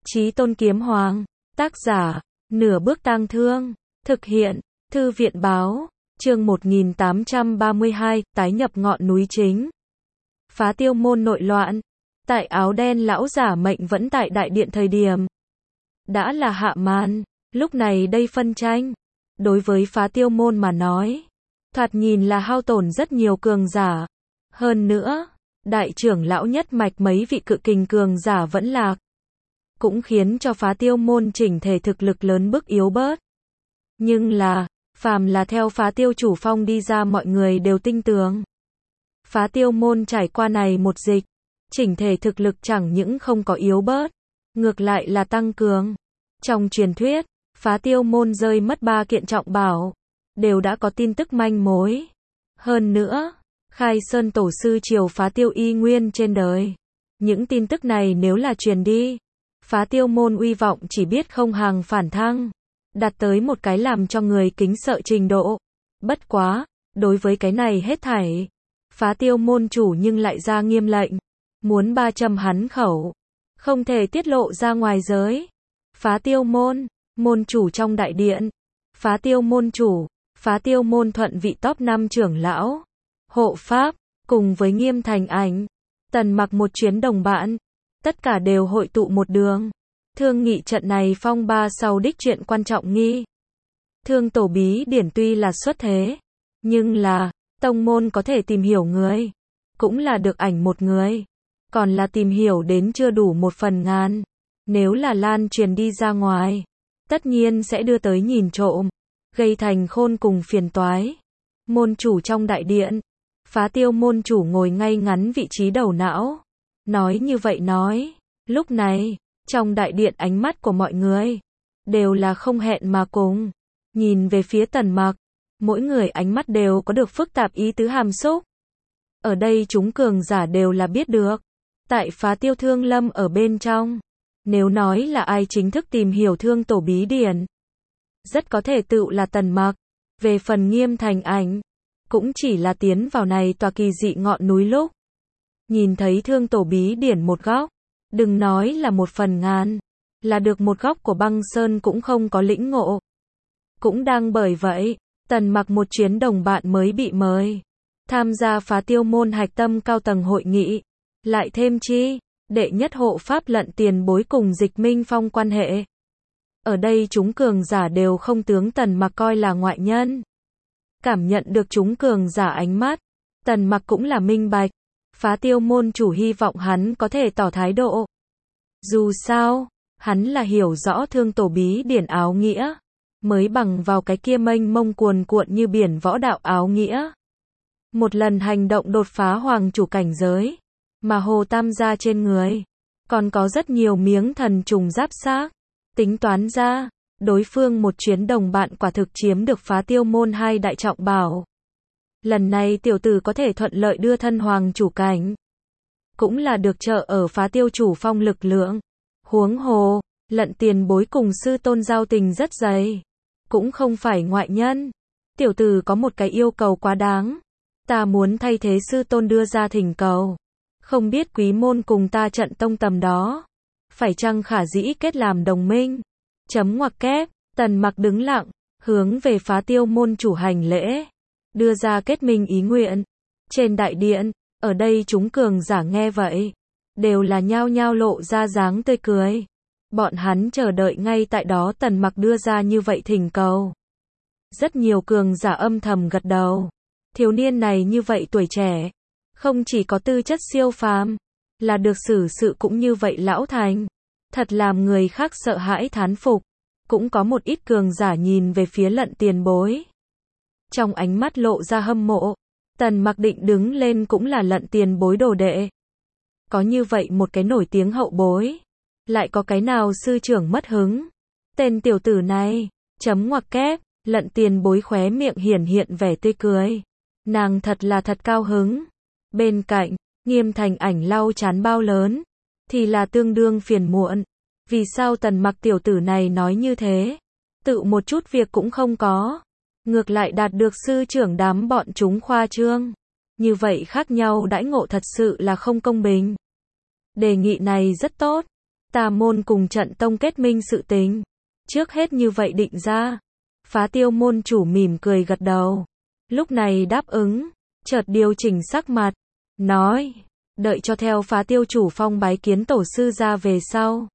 Chí Tôn Kiếm Hoàng, tác giả, Nửa Bước Tang Thương, thực hiện, Thư viện báo, chương 1832, tái nhập ngọn núi chính. Phá Tiêu Môn nội loạn, tại áo đen lão giả mệnh vẫn tại đại điện thời điểm. Đã là hạ màn, lúc này đây phân tranh, đối với Phá Tiêu Môn mà nói, thoạt nhìn là hao tổn rất nhiều cường giả. Hơn nữa, đại trưởng lão nhất mạch mấy vị cự kình cường giả vẫn lạc, cũng khiến cho Phá Tiêu Môn chỉnh thể thực lực lớn bức yếu bớt. Nhưng là, phàm là theo Phá Tiêu chủ phong đi ra mọi người đều tin tưởng. Phá Tiêu Môn trải qua này một dịch, chỉnh thể thực lực chẳng những không có yếu bớt, ngược lại là tăng cường. Trong truyền thuyết, Phá Tiêu Môn rơi mất 3 kiện trọng bảo, đều đã có tin tức manh mối. Hơn nữa, Khai Sơn tổ sư triều Phá Tiêu y nguyên trên đời. Những tin tức này nếu là truyền đi, Phá Tiêu Môn uy vọng chỉ biết không hàng phản thăng, đạt tới một cái làm cho người kính sợ trình độ. Bất quá, đối với cái này hết thảy, Phá Tiêu Môn chủ nhưng lại ra nghiêm lệnh, muốn 300 hắn khẩu, không thể tiết lộ ra ngoài giới. Phá Tiêu Môn, môn chủ trong đại điện, Phá Tiêu Môn chủ, Phá Tiêu Môn thuận vị top 5 trưởng lão, hộ pháp, cùng với Nghiêm Thành Ảnh, Tần Mặc một chuyến đồng bạn, tất cả đều hội tụ một đường, thương nghị trận này phong ba sau đích chuyện quan trọng nghi. Thương tổ bí điển tuy là xuất thế, nhưng là, tông môn có thể tìm hiểu người, cũng là được ảnh một người, còn là tìm hiểu đến chưa đủ 1/1000, nếu là lan truyền đi ra ngoài, tất nhiên sẽ đưa tới nhìn trộm, gây thành khôn cùng phiền toái. Môn chủ trong đại điện, Phá Tiêu Môn chủ ngồi ngay ngắn vị trí đầu não, nói như vậy nói, lúc này, trong đại điện ánh mắt của mọi người, đều là không hẹn mà cùng, nhìn về phía Tần Mặc, mỗi người ánh mắt đều có được phức tạp ý tứ hàm xúc. Ở đây chúng cường giả đều là biết được, tại Phá Tiêu Thương Lâm ở bên trong, nếu nói là ai chính thức tìm hiểu thương tổ bí điển, rất có thể tự là Tần Mặc. Về phần Nghiêm Thành Ảnh, cũng chỉ là tiến vào này tòa kỳ dị ngọn núi lúc, nhìn thấy thương tổ bí điển một góc, đừng nói là 1/1000, là được một góc của băng sơn cũng không có lĩnh ngộ. Cũng đang bởi vậy, Tần Mặc một chuyến đồng bạn mới bị mời tham gia Phá Tiêu Môn hạch tâm cao tầng hội nghị, lại thêm chi, đệ nhất hộ pháp Lận Tiền Bối cùng Dịch Minh Phong quan hệ. Ở đây chúng cường giả đều không tướng Tần Mặc coi là ngoại nhân. Cảm nhận được chúng cường giả ánh mắt, Tần Mặc cũng là minh bạch, Phá Tiêu Môn chủ hy vọng hắn có thể tỏ thái độ. Dù sao, hắn là hiểu rõ thương tổ bí điển áo nghĩa, mới bằng vào cái kia mênh mông cuồn cuộn như biển võ đạo áo nghĩa. Một lần hành động đột phá hoàng chủ cảnh giới, mà Hồ Tam gia trên người, còn có rất nhiều miếng thần trùng giáp xác. Tính toán ra, đối phương một chuyến đồng bạn quả thực chiếm được Phá Tiêu Môn 2 đại trọng bảo. Lần này tiểu tử có thể thuận lợi đưa thân hoàng chủ cảnh, cũng là được trợ ở Phá Tiêu chủ phong lực lượng. Huống hồ, Lận Tiền Bối cùng sư tôn giao tình rất dày, cũng không phải ngoại nhân. Tiểu tử có một cái yêu cầu quá đáng, ta muốn thay thế sư tôn đưa ra thỉnh cầu, không biết quý môn cùng ta trận tông tầm đó, phải chăng khả dĩ kết làm đồng minh. Ngoặc kép, Tần Mặc đứng lặng, hướng về Phá Tiêu Môn chủ hành lễ, đưa ra kết minh ý nguyện. Trên đại điện, ở đây chúng cường giả nghe vậy, đều là nhao nhao lộ ra dáng tươi cười. Bọn hắn chờ đợi ngay tại đó Tần Mặc đưa ra như vậy thỉnh cầu. Rất nhiều cường giả âm thầm gật đầu. Thiếu niên này như vậy tuổi trẻ, không chỉ có tư chất siêu phàm, là được xử sự cũng như vậy lão thành, thật làm người khác sợ hãi thán phục. Cũng có một ít cường giả nhìn về phía Lận Tiền Bối, trong ánh mắt lộ ra hâm mộ. Tần Mặc định đứng lên cũng là Lận Tiền Bối đồ đệ. Có như vậy một cái nổi tiếng hậu bối, lại có cái nào sư trưởng mất hứng. Tên tiểu tử này, ngoặc kép, Lận Tiền Bối khóe miệng hiển hiện vẻ tươi cười. Nàng thật là thật cao hứng. Bên cạnh, Nghiêm Thành Ảnh lau chán bao lớn, thì là tương đương phiền muộn. Vì sao Tần Mặc tiểu tử này nói như thế? Tự một chút việc cũng không có. Ngược lại đạt được sư trưởng đám bọn chúng khoa trương. Như vậy khác nhau đãi ngộ thật sự là không công bình. Đề nghị này rất tốt. Tà môn cùng trận tông kết minh sự tình. Trước hết như vậy định ra. Phá tiêu môn chủ mỉm cười gật đầu. Lúc này đáp ứng, chợt điều chỉnh sắc mặt, nói, đợi cho theo phá tiêu chủ phong bái kiến tổ sư ra về sau.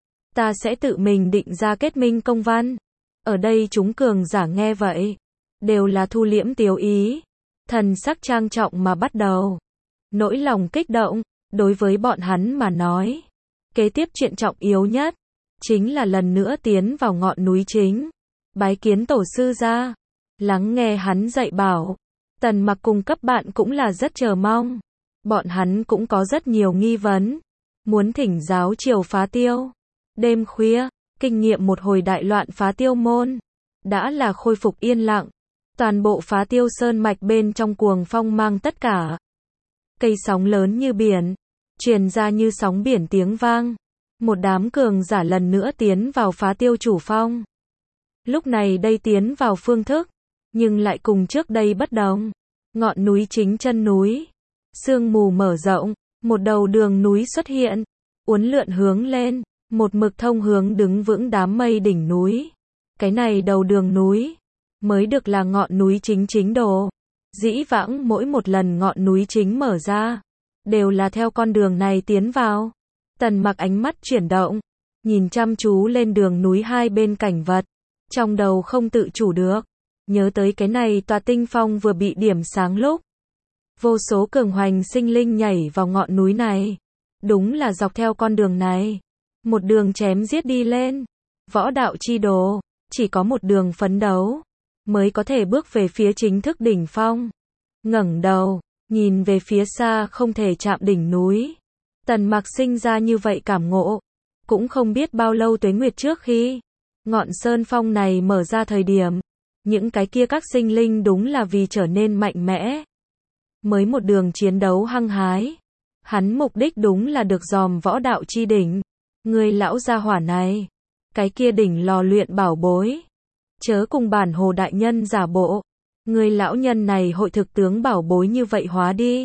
Ta sẽ tự mình định ra kết minh công văn. Ở đây chúng cường giả nghe vậy, đều là thu liễm tiếu ý, thần sắc trang trọng mà bắt đầu. Nỗi lòng kích động, đối với bọn hắn mà nói. Kế tiếp chuyện trọng yếu nhất, chính là lần nữa tiến vào ngọn núi chính. Bái kiến tổ sư ra, lắng nghe hắn dạy bảo. Tần Mặc cùng cấp bạn cũng là rất chờ mong. Bọn hắn cũng có rất nhiều nghi vấn. Muốn thỉnh giáo chiều phá tiêu. Đêm khuya, kinh nghiệm một hồi đại loạn phá tiêu môn. Đã là khôi phục yên lặng. Toàn bộ phá tiêu sơn mạch bên trong cuồng phong mang tất cả. Cây sóng lớn như biển, truyền ra như sóng biển tiếng vang. Một đám cường giả lần nữa tiến vào phá tiêu chủ phong. Lúc này đây tiến vào phương thức, nhưng lại cùng trước đây bất đồng. Ngọn núi chính chân núi, sương mù mở rộng, một đầu đường núi xuất hiện, uốn lượn hướng lên, một mực thông hướng đứng vững đám mây đỉnh núi. Cái này đầu đường núi, mới được là ngọn núi chính đồ. Dĩ vãng mỗi một lần ngọn núi chính mở ra, đều là theo con đường này tiến vào. Tần Mặc ánh mắt chuyển động, nhìn chăm chú lên đường núi hai bên cảnh vật, trong đầu không tự chủ được, nhớ tới cái này tòa tinh phong vừa bị điểm sáng lúc. Vô số cường hoành sinh linh nhảy vào ngọn núi này, đúng là dọc theo con đường này, một đường chém giết đi lên. Võ đạo chi đồ, chỉ có một đường phấn đấu, mới có thể bước về phía chính thức đỉnh phong. Ngẩng đầu, nhìn về phía xa không thể chạm đỉnh núi. Tần Mặc sinh ra như vậy cảm ngộ, cũng không biết bao lâu tuế nguyệt trước khi ngọn sơn phong này mở ra thời điểm, những cái kia các sinh linh đúng là vì trở nên mạnh mẽ, mới một đường chiến đấu hăng hái. Hắn mục đích đúng là được dòm võ đạo chi đỉnh. Người lão gia hỏa này, cái kia đỉnh lò luyện bảo bối, chớ cùng bản Hồ đại nhân giả bộ. Người lão nhân này hội thực tướng bảo bối như vậy hóa đi.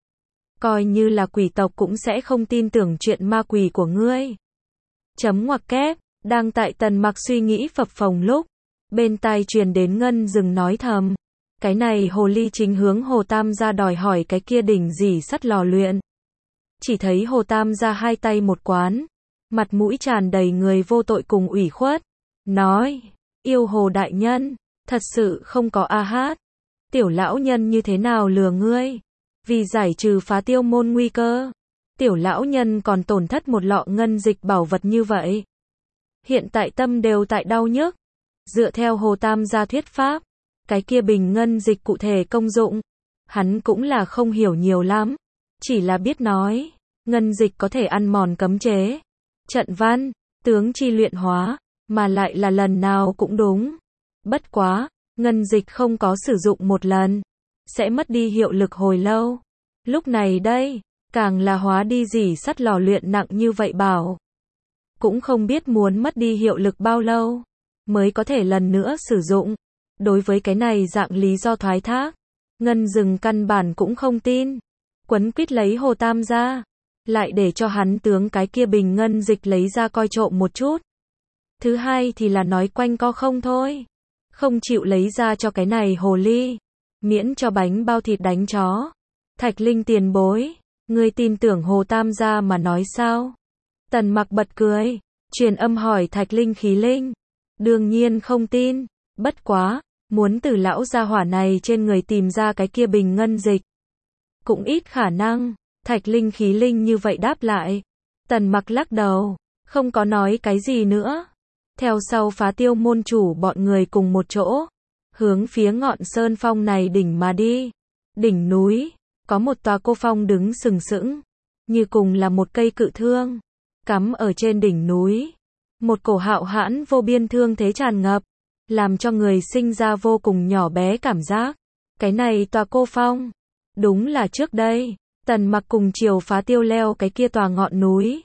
Coi như là quỷ tộc cũng sẽ không tin tưởng chuyện ma quỷ của ngươi. Chấm ngoặc kép, đang tại Tần Mặc suy nghĩ phập phồng lúc, bên tai truyền đến Ngân Dừng nói thầm. Cái này hồ ly chính hướng Hồ Tam gia đòi hỏi cái kia đỉnh dỉ sắt lò luyện. Chỉ thấy Hồ Tam gia hai tay một quán, mặt mũi tràn đầy người vô tội cùng ủy khuất, nói, yêu Hồ đại nhân, thật sự không có a hát. Tiểu lão nhân như thế nào lừa ngươi? Vì giải trừ phá tiêu môn nguy cơ, tiểu lão nhân còn tổn thất một lọ ngân dịch bảo vật như vậy. Hiện tại tâm đều tại đau nhức. Dựa theo Hồ Tam gia thuyết pháp, cái kia bình ngân dịch cụ thể công dụng, hắn cũng là không hiểu nhiều lắm, chỉ là biết nói, ngân dịch có thể ăn mòn cấm chế, trận văn, tướng chi luyện hóa, mà lại là lần nào cũng đúng. Bất quá, ngân dịch không có sử dụng một lần, sẽ mất đi hiệu lực hồi lâu. Lúc này đây, càng là hóa đi dỉ sắt lò luyện nặng như vậy bảo. Cũng không biết muốn mất đi hiệu lực bao lâu, mới có thể lần nữa sử dụng. Đối với cái này dạng lý do thoái thác, Ngân Dừng căn bản cũng không tin. Quấn quýt lấy Hồ Tam gia, lại để cho hắn tướng cái kia bình ngân dịch lấy ra coi trộm một chút. Thứ hai thì là nói quanh co không thôi, không chịu lấy ra cho cái này hồ ly, miễn cho bánh bao thịt đánh chó. Thạch Linh tiền bối, ngươi tin tưởng Hồ Tam gia mà nói sao? Tần Mặc bật cười, truyền âm hỏi Thạch Linh khí linh. Đương nhiên không tin, bất quá, muốn từ lão gia hỏa này trên người tìm ra cái kia bình ngân dịch, cũng ít khả năng. Thạch Linh khí linh như vậy đáp lại. Tần Mặc lắc đầu, không có nói cái gì nữa. Theo sau phá tiêu môn chủ bọn người cùng một chỗ, hướng phía ngọn sơn phong này đỉnh mà đi. Đỉnh núi, có một tòa cô phong đứng sừng sững, như cùng là một cây cự thương, cắm ở trên đỉnh núi. Một cổ hạo hãn vô biên thương thế tràn ngập, làm cho người sinh ra vô cùng nhỏ bé cảm giác. Cái này tòa cô phong, đúng là trước đây, Tần Mặc cùng Triều phá tiêu leo cái kia tòa ngọn núi.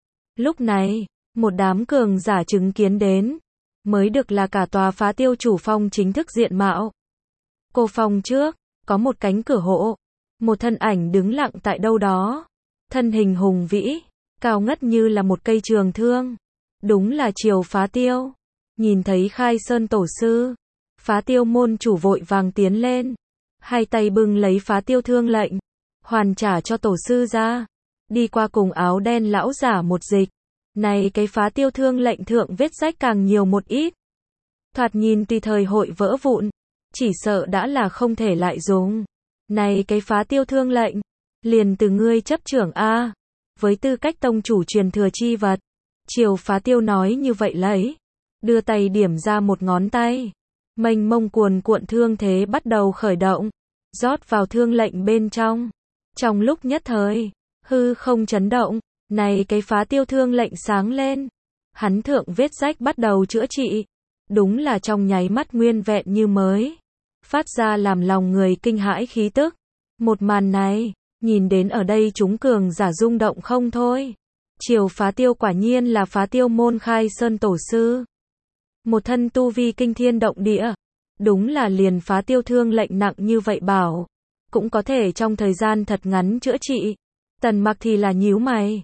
Lúc này, một đám cường giả chứng kiến đến, mới được là cả tòa phá tiêu chủ phong chính thức diện mạo. Cô phong trước, có một cánh cửa hộ, một thân ảnh đứng lặng tại đâu đó, thân hình hùng vĩ, cao ngất như là một cây trường thương. Đúng là Triều Phá Tiêu. Nhìn thấy Khai Sơn tổ sư, Phá Tiêu môn chủ vội vàng tiến lên, hai tay bưng lấy Phá Tiêu thương lệnh, hoàn trả cho tổ sư ra, đi qua cùng áo đen lão giả một dịch. Này cái Phá Tiêu thương lệnh thượng vết rách càng nhiều một ít. Thoạt nhìn tùy thời hội vỡ vụn, chỉ sợ đã là không thể lại dùng. Này cái Phá Tiêu thương lệnh, liền từ ngươi chấp trưởng a. Với tư cách tông chủ truyền thừa chi vật, Triều Phá Tiêu nói như vậy lấy, đưa tay điểm ra một ngón tay. Mênh mông cuồn cuộn thương thế bắt đầu khởi động, rót vào thương lệnh bên trong. Trong lúc nhất thời, hư không chấn động, này cái Phá Tiêu thương lệnh sáng lên. Hắn thượng vết rách bắt đầu chữa trị. Đúng là trong nháy mắt nguyên vẹn như mới. Phát ra làm lòng người kinh hãi khí tức. Một màn này, nhìn đến ở đây chúng cường giả rung động không thôi. Triều Phá Tiêu quả nhiên là Phá Tiêu môn Khai Sơn tổ sư. Một thân tu vi kinh thiên động địa. Đúng là liền Phá Tiêu thương lệnh nặng như vậy bảo. Cũng có thể trong thời gian thật ngắn chữa trị. Tần Mặc thì là nhíu mày.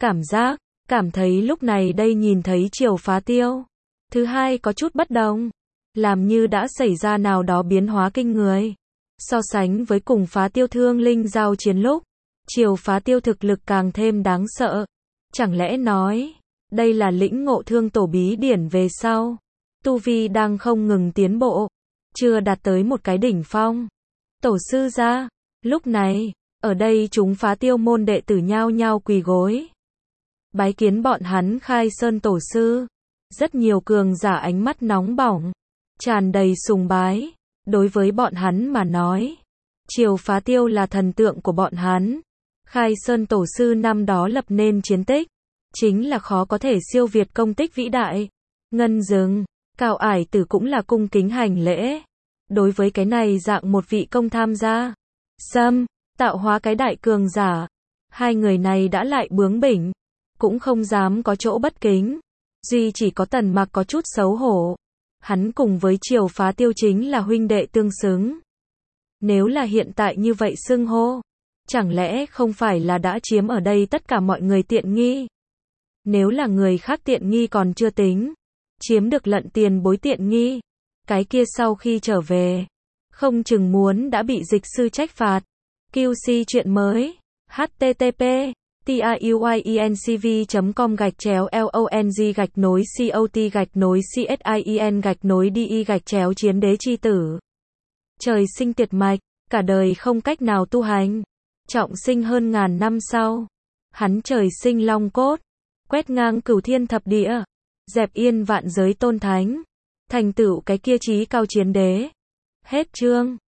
Cảm thấy lúc này đây nhìn thấy Triều Phá Tiêu. Thứ hai có chút bất đồng. Làm như đã xảy ra nào đó biến hóa kinh người. So sánh với cùng Phá Tiêu thương linh giao chiến lúc, Triều Phá Tiêu thực lực càng thêm đáng sợ. Chẳng lẽ nói, đây là lĩnh ngộ thương tổ bí điển về sau. Tu vi đang không ngừng tiến bộ, chưa đạt tới một cái đỉnh phong. Tổ sư ra, lúc này, ở đây chúng Phá Tiêu môn đệ tử nhao nhao quỳ gối. Bái kiến bọn hắn Khai Sơn tổ sư. Rất nhiều cường giả ánh mắt nóng bỏng, tràn đầy sùng bái. Đối với bọn hắn mà nói, Triều Phá Tiêu là thần tượng của bọn hắn. Khai Sơn tổ sư năm đó lập nên chiến tích, chính là khó có thể siêu việt công tích vĩ đại. Ngân Dừng, Cao Ải Tử cũng là cung kính hành lễ. Đối với cái này dạng một vị công tham gia, tạo hóa cái đại cường giả, hai người này đã lại bướng bỉnh, cũng không dám có chỗ bất kính. Duy chỉ có Tần Mặc có chút xấu hổ. Hắn cùng với Triều Phá Tiêu chính là huynh đệ tương xứng. Nếu là hiện tại như vậy xưng hô, chẳng lẽ không phải là đã chiếm ở đây tất cả mọi người tiện nghi? Nếu là người khác tiện nghi còn chưa tính, chiếm được lận tiền bối tiện nghi, cái kia sau khi trở về, không chừng muốn đã bị dịch sư trách phạt. QC chuyện mới, http tayuyencv.com/long/cot/csin-chiến đế chi tử. Trời sinh tiệt mạch, cả đời không cách nào tu hành. Trọng sinh hơn ngàn năm sau, hắn trời sinh long cốt, quét ngang cửu thiên thập địa, dẹp yên vạn giới tôn thánh, thành tựu cái kia chí cao chiến đế. Hết chương.